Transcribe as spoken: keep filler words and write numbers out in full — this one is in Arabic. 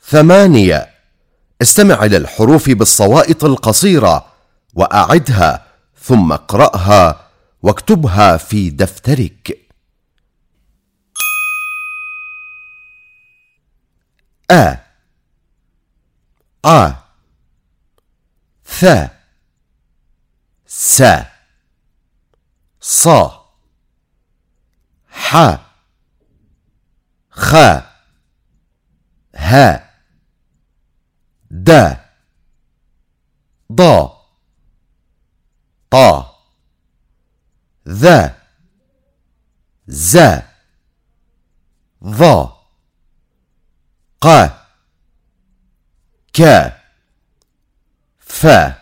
ثمانية. استمع إلى الحروف بالصوائط القصيرة وأعدها ثم اقرأها واكتبها في دفترك. أ ع ث س ص ح خ ه د ض ط ذ ز ظ ق ك ف